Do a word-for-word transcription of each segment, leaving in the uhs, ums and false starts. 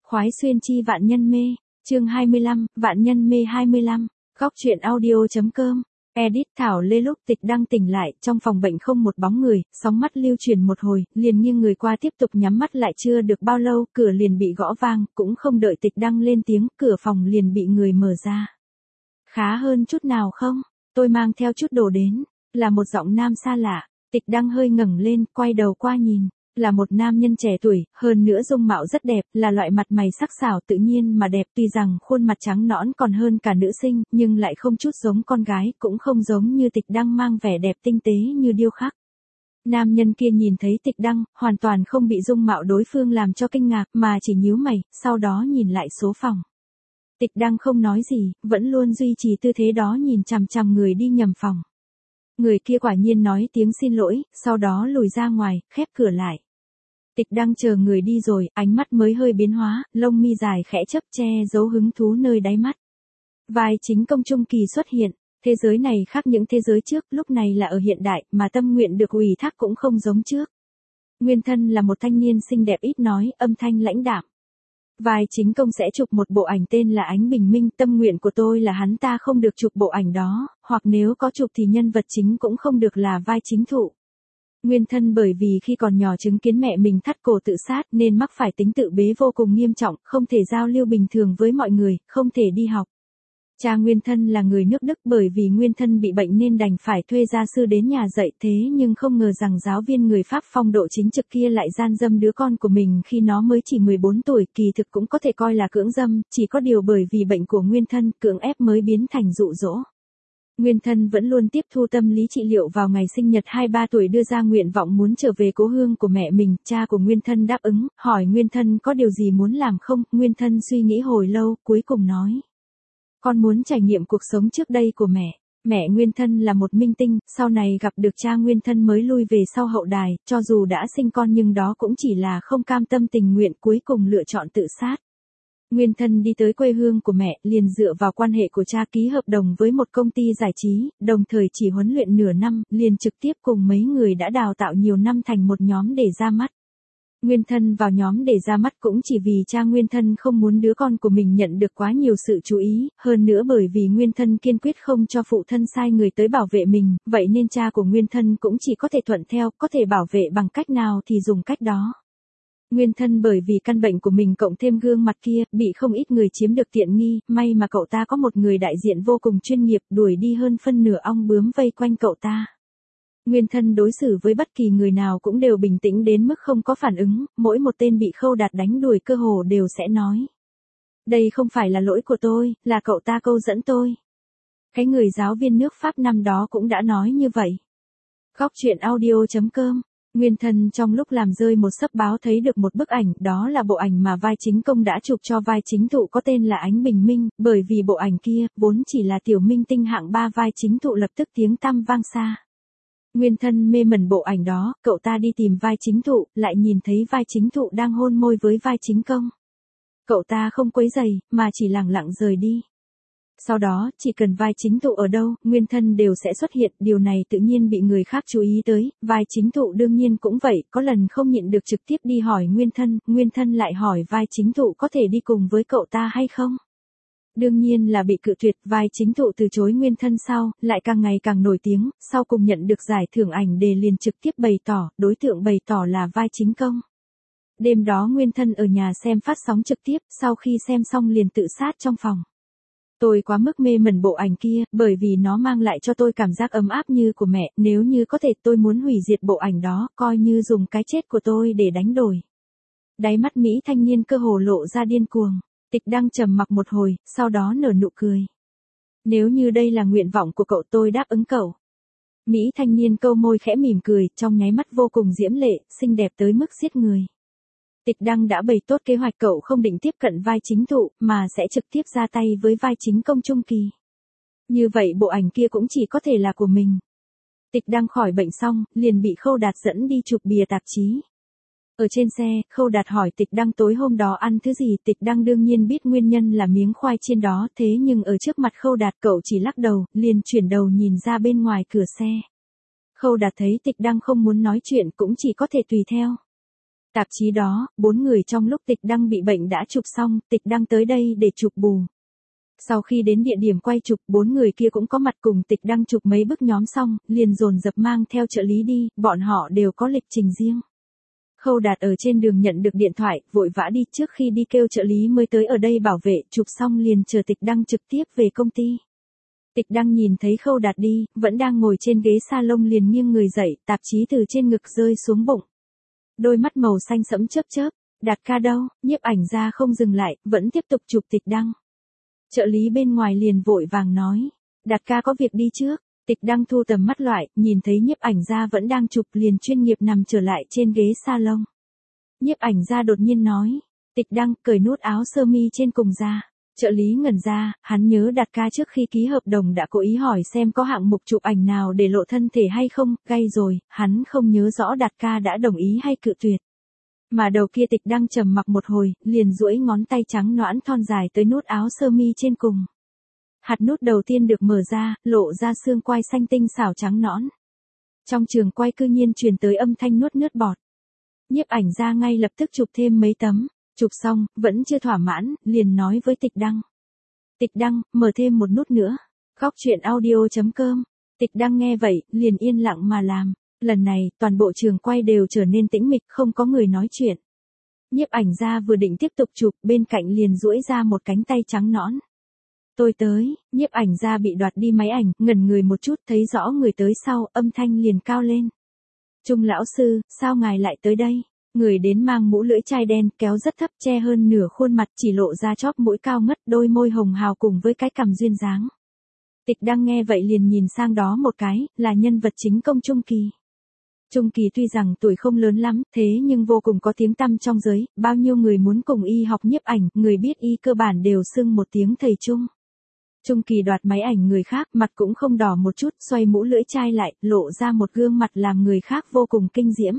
Khoái xuyên chi vạn nhân mê, chương hai mươi lăm, vạn nhân mê hai mươi lăm, góc truyện audio.com, edit Thảo Lê. Lúc Tịch Đăng tỉnh lại, trong phòng bệnh không một bóng người, sóng mắt lưu truyền một hồi, liền nghiêng người qua tiếp tục nhắm mắt lại. Chưa được bao lâu, cửa liền bị gõ vang, cũng không đợi Tịch Đăng lên tiếng, cửa phòng liền bị người mở ra. Khá hơn chút nào không? Tôi mang theo chút đồ đến, là một giọng nam xa lạ. Tịch Đăng hơi ngẩng lên, quay đầu qua nhìn. Là một nam nhân trẻ tuổi, hơn nữa dung mạo rất đẹp, là loại mặt mày sắc sảo tự nhiên mà đẹp. Tuy rằng khuôn mặt trắng nõn còn hơn cả nữ sinh, nhưng lại không chút giống con gái, cũng không giống như Tịch Đăng mang vẻ đẹp tinh tế như điêu khắc. Nam nhân kia nhìn thấy Tịch Đăng, hoàn toàn không bị dung mạo đối phương làm cho kinh ngạc, mà chỉ nhíu mày, sau đó nhìn lại số phòng. Tịch Đăng không nói gì, vẫn luôn duy trì tư thế đó nhìn chằm chằm người đi nhầm phòng. Người kia quả nhiên nói tiếng xin lỗi, sau đó lùi ra ngoài, khép cửa lại. Tịch Đăng chờ người đi rồi, ánh mắt mới hơi biến hóa, lông mi dài khẽ chớp che giấu hứng thú nơi đáy mắt. Vai chính công trung kỳ xuất hiện, thế giới này khác những thế giới trước, lúc này là ở hiện đại, mà tâm nguyện được ủy thác cũng không giống trước. Nguyên thân là một thanh niên xinh đẹp ít nói, âm thanh lãnh đạm. Vai chính công sẽ chụp một bộ ảnh tên là Ánh Bình Minh, tâm nguyện của tôi là hắn ta không được chụp bộ ảnh đó, hoặc nếu có chụp thì nhân vật chính cũng không được là vai chính thụ. Nguyên thân bởi vì khi còn nhỏ chứng kiến mẹ mình thắt cổ tự sát nên mắc phải tính tự bế vô cùng nghiêm trọng, không thể giao lưu bình thường với mọi người, không thể đi học. Cha Nguyên thân là người nước Đức, bởi vì Nguyên thân bị bệnh nên đành phải thuê gia sư đến nhà dạy, thế nhưng không ngờ rằng giáo viên người Pháp phong độ chính trực kia lại gian dâm đứa con của mình khi nó mới chỉ mười bốn tuổi, kỳ thực cũng có thể coi là cưỡng dâm, chỉ có điều bởi vì bệnh của Nguyên thân, cưỡng ép mới biến thành dụ dỗ. Nguyên thân vẫn luôn tiếp thu tâm lý trị liệu, vào ngày sinh nhật hai mươi ba tuổi đưa ra nguyện vọng muốn trở về cố hương của mẹ mình. Cha của Nguyên thân đáp ứng, hỏi Nguyên thân có điều gì muốn làm không. Nguyên thân suy nghĩ hồi lâu, cuối cùng nói: con muốn trải nghiệm cuộc sống trước đây của mẹ. Mẹ Nguyên thân là một minh tinh, sau này gặp được cha Nguyên thân mới lui về sau hậu đài, cho dù đã sinh con nhưng đó cũng chỉ là không cam tâm tình nguyện, cuối cùng lựa chọn tự sát. Nguyên thân đi tới quê hương của mẹ, liền dựa vào quan hệ của cha ký hợp đồng với một công ty giải trí, đồng thời chỉ huấn luyện nửa năm, liền trực tiếp cùng mấy người đã đào tạo nhiều năm thành một nhóm để ra mắt. Nguyên thân vào nhóm để ra mắt cũng chỉ vì cha Nguyên thân không muốn đứa con của mình nhận được quá nhiều sự chú ý, hơn nữa bởi vì Nguyên thân kiên quyết không cho phụ thân sai người tới bảo vệ mình, vậy nên cha của Nguyên thân cũng chỉ có thể thuận theo, có thể bảo vệ bằng cách nào thì dùng cách đó. Nguyên thân bởi vì căn bệnh của mình cộng thêm gương mặt kia, bị không ít người chiếm được tiện nghi, may mà cậu ta có một người đại diện vô cùng chuyên nghiệp, đuổi đi hơn phân nửa ong bướm vây quanh cậu ta. Nguyên thân đối xử với bất kỳ người nào cũng đều bình tĩnh đến mức không có phản ứng, mỗi một tên bị Khâu Đạt đánh đuổi cơ hồ đều sẽ nói: đây không phải là lỗi của tôi, là cậu ta câu dẫn tôi. Cái người giáo viên nước Pháp năm đó cũng đã nói như vậy. Góc truyện audio.com. Nguyên thân trong lúc làm rơi một xấp báo thấy được một bức ảnh, đó là bộ ảnh mà vai chính công đã chụp cho vai chính thụ có tên là Ánh Bình Minh, bởi vì bộ ảnh kia, vốn chỉ là tiểu minh tinh hạng ba, vai chính thụ lập tức tiếng tăm vang xa. Nguyên thân mê mẩn bộ ảnh đó, cậu ta đi tìm vai chính thụ, lại nhìn thấy vai chính thụ đang hôn môi với vai chính công. Cậu ta không quấy rầy, mà chỉ lẳng lặng rời đi. Sau đó, chỉ cần vai chính thụ ở đâu, Nguyên thân đều sẽ xuất hiện, điều này tự nhiên bị người khác chú ý tới, vai chính thụ đương nhiên cũng vậy, có lần không nhịn được trực tiếp đi hỏi Nguyên thân, Nguyên thân lại hỏi vai chính thụ có thể đi cùng với cậu ta hay không. Đương nhiên là bị cự tuyệt, vai chính thụ từ chối Nguyên thân sau, lại càng ngày càng nổi tiếng, sau cùng nhận được giải thưởng ảnh đề liền trực tiếp bày tỏ, đối tượng bày tỏ là vai chính công. Đêm đó Nguyên thân ở nhà xem phát sóng trực tiếp, sau khi xem xong liền tự sát trong phòng. Tôi quá mức mê mẩn bộ ảnh kia, bởi vì nó mang lại cho tôi cảm giác ấm áp như của mẹ, nếu như có thể tôi muốn hủy diệt bộ ảnh đó, coi như dùng cái chết của tôi để đánh đổi. Đáy mắt Mỹ thanh niên cơ hồ lộ ra điên cuồng. Tịch Đăng trầm mặc một hồi, sau đó nở nụ cười. Nếu như đây là nguyện vọng của cậu tôi đáp ứng cậu. Mỹ thanh niên câu môi khẽ mỉm cười, trong nháy mắt vô cùng diễm lệ, xinh đẹp tới mức giết người. Tịch Đăng đã bày tốt kế hoạch, cậu không định tiếp cận vai chính thụ, mà sẽ trực tiếp ra tay với vai chính công trung kỳ. Như vậy bộ ảnh kia cũng chỉ có thể là của mình. Tịch Đăng khỏi bệnh xong, liền bị Khâu Đạt dẫn đi chụp bìa tạp chí. Ở trên xe, Khâu Đạt hỏi Tịch Đăng tối hôm đó ăn thứ gì, Tịch Đăng đương nhiên biết nguyên nhân là miếng khoai chiên đó, thế nhưng ở trước mặt Khâu Đạt cậu chỉ lắc đầu, liền chuyển đầu nhìn ra bên ngoài cửa xe. Khâu Đạt thấy Tịch Đăng không muốn nói chuyện cũng chỉ có thể tùy theo. Tạp chí đó, bốn người trong lúc Tịch Đăng bị bệnh đã chụp xong, Tịch Đăng tới đây để chụp bù. Sau khi đến địa điểm quay chụp, bốn người kia cũng có mặt cùng Tịch Đăng chụp mấy bức nhóm xong, liền dồn dập mang theo trợ lý đi, bọn họ đều có lịch trình riêng. Khâu Đạt ở trên đường nhận được điện thoại, vội vã đi, trước khi đi kêu trợ lý mới tới ở đây bảo vệ, chụp xong liền chờ Tịch Đăng trực tiếp về công ty. Tịch Đăng nhìn thấy Khâu Đạt đi, vẫn đang ngồi trên ghế salon liền nghiêng người dậy, tạp chí từ trên ngực rơi xuống bụng. Đôi mắt màu xanh sẫm chớp chớp, Đạt ca đâu? Nhiếp ảnh gia không dừng lại, vẫn tiếp tục chụp Tịch Đăng. Trợ lý bên ngoài liền vội vàng nói, Đạt ca có việc đi trước. Tịch Đăng thu tầm mắt lại, nhìn thấy nhiếp ảnh gia vẫn đang chụp liền chuyên nghiệp nằm trở lại trên ghế salon. Nhiếp ảnh gia đột nhiên nói, Tịch Đăng cởi nút áo sơ mi trên cùng ra. Trợ lý ngẩn ra, hắn nhớ Đạt ca trước khi ký hợp đồng đã cố ý hỏi xem có hạng mục chụp ảnh nào để lộ thân thể hay không, gay rồi, hắn không nhớ rõ Đạt ca đã đồng ý hay cự tuyệt. Mà đầu kia Tịch Đăng trầm mặc một hồi, liền duỗi ngón tay trắng nõn thon dài tới nút áo sơ mi trên cùng. Hạt nút đầu tiên được mở ra, lộ ra xương quai xanh tinh xảo trắng nõn. Trong trường quay cư nhiên truyền tới âm thanh nuốt nước bọt. Nhiếp ảnh gia ngay lập tức chụp thêm mấy tấm, chụp xong, vẫn chưa thỏa mãn, liền nói với Tịch Đăng. Tịch Đăng, mở thêm một nút nữa. Góc chuyện audio chấm com. Tịch Đăng nghe vậy, liền yên lặng mà làm. Lần này, toàn bộ trường quay đều trở nên tĩnh mịch, không có người nói chuyện. Nhiếp ảnh gia vừa định tiếp tục chụp, bên cạnh liền duỗi ra một cánh tay trắng nõn. Tôi tới, nhiếp ảnh gia bị đoạt đi máy ảnh, ngẩn người một chút thấy rõ người tới sau, âm thanh liền cao lên. Trung lão sư, sao ngài lại tới đây? Người đến mang mũ lưỡi chai đen, kéo rất thấp, che hơn nửa khuôn mặt, chỉ lộ ra chóp mũi cao ngất, đôi môi hồng hào cùng với cái cằm duyên dáng. Tịch Đăng nghe vậy liền nhìn sang đó một cái, là nhân vật chính công Trung Kỳ. Trung Kỳ tuy rằng tuổi không lớn lắm, thế nhưng vô cùng có tiếng tăm trong giới, bao nhiêu người muốn cùng y học nhiếp ảnh, người biết y cơ bản đều xưng một tiếng thầy Trung. Trung Kỳ đoạt máy ảnh người khác, mặt cũng không đỏ một chút, xoay mũ lưỡi chai lại, lộ ra một gương mặt làm người khác vô cùng kinh diễm.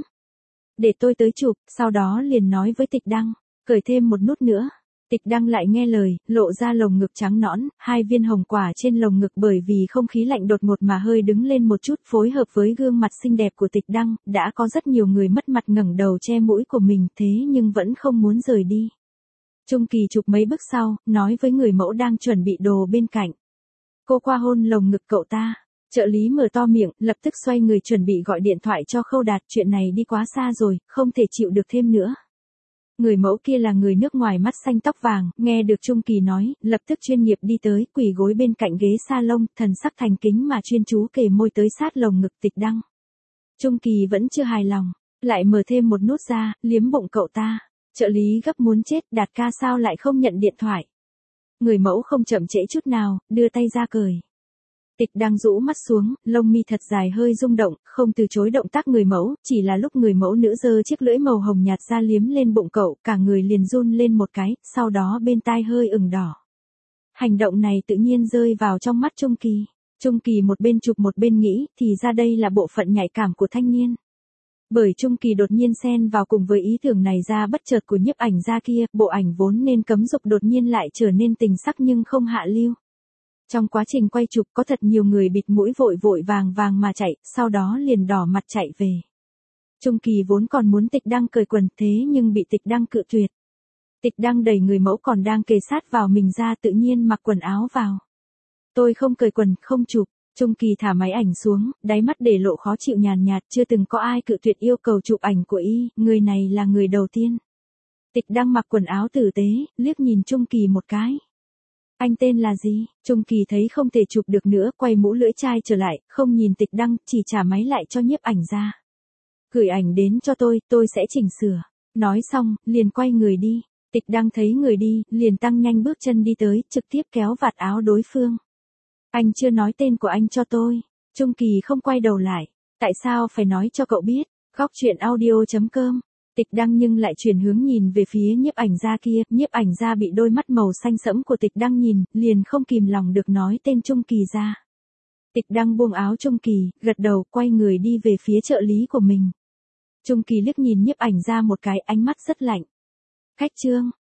Để tôi tới chụp, sau đó liền nói với Tịch Đăng, cởi thêm một nút nữa. Tịch Đăng lại nghe lời, lộ ra lồng ngực trắng nõn, hai viên hồng quả trên lồng ngực bởi vì không khí lạnh đột ngột mà hơi đứng lên một chút, phối hợp với gương mặt xinh đẹp của Tịch Đăng, đã có rất nhiều người mất mặt ngẩng đầu che mũi của mình, thế nhưng vẫn không muốn rời đi. Trung Kỳ chụp mấy bức sau, nói với người mẫu đang chuẩn bị đồ bên cạnh. Cô qua hôn lồng ngực cậu ta. Trợ lý mở to miệng, lập tức xoay người chuẩn bị gọi điện thoại cho Khâu Đạt, chuyện này đi quá xa rồi, không thể chịu được thêm nữa. Người mẫu kia là người nước ngoài mắt xanh tóc vàng, nghe được Trung Kỳ nói, lập tức chuyên nghiệp đi tới, quỳ gối bên cạnh ghế salon, thần sắc thành kính mà chuyên chú kề môi tới sát lồng ngực Tịch Đăng. Trung Kỳ vẫn chưa hài lòng, lại mở thêm một nút ra, liếm bụng cậu ta. Trợ lý gấp muốn chết, Đạt ca sao lại không nhận điện thoại. Người mẫu không chậm trễ chút nào, đưa tay ra cởi. Tịch Đăng rũ mắt xuống, lông mi thật dài hơi rung động, không từ chối động tác người mẫu, chỉ là lúc người mẫu nữ giơ chiếc lưỡi màu hồng nhạt ra liếm lên bụng cậu, cả người liền run lên một cái, sau đó bên tai hơi ửng đỏ. Hành động này tự nhiên rơi vào trong mắt Trung Kỳ. Trung Kỳ một bên chụp một bên nghĩ, thì ra đây là bộ phận nhạy cảm của thanh niên. Bởi Trung Kỳ đột nhiên xen vào cùng với ý tưởng này ra bất chợt của nhiếp ảnh gia kia, bộ ảnh vốn nên cấm dục đột nhiên lại trở nên tình sắc nhưng không hạ lưu. Trong quá trình quay chụp có thật nhiều người bịt mũi vội vội vàng vàng mà chạy, sau đó liền đỏ mặt chạy về. Trung Kỳ vốn còn muốn Tịch Đăng cởi quần thế nhưng bị Tịch Đăng cự tuyệt. Tịch Đăng đẩy người mẫu còn đang kề sát vào mình ra tự nhiên mặc quần áo vào. Tôi không cởi quần, không chụp. Trung Kỳ thả máy ảnh xuống, đáy mắt để lộ khó chịu nhàn nhạt, chưa từng có ai cự tuyệt yêu cầu chụp ảnh của y, người này là người đầu tiên. Tịch Đăng mặc quần áo tử tế, liếc nhìn Trung Kỳ một cái. Anh tên là gì? Trung Kỳ thấy không thể chụp được nữa, quay mũ lưỡi chai trở lại, không nhìn Tịch Đăng, chỉ trả máy lại cho nhiếp ảnh ra. Gửi ảnh đến cho tôi, tôi sẽ chỉnh sửa. Nói xong, liền quay người đi. Tịch Đăng thấy người đi, liền tăng nhanh bước chân đi tới, trực tiếp kéo vạt áo đối phương. Anh chưa nói tên của anh cho tôi. Trung Kỳ không quay đầu lại. Tại sao phải nói cho cậu biết? Góc chuyện audio chấm com. Tịch Đăng nhưng lại chuyển hướng nhìn về phía nhiếp ảnh gia kia, nhiếp ảnh gia bị đôi mắt màu xanh sẫm của Tịch Đăng nhìn, liền không kìm lòng được nói tên Trung Kỳ ra. Tịch Đăng buông áo Trung Kỳ, gật đầu, quay người đi về phía trợ lý của mình. Trung Kỳ liếc nhìn nhiếp ảnh gia một cái, ánh mắt rất lạnh. Khách trương,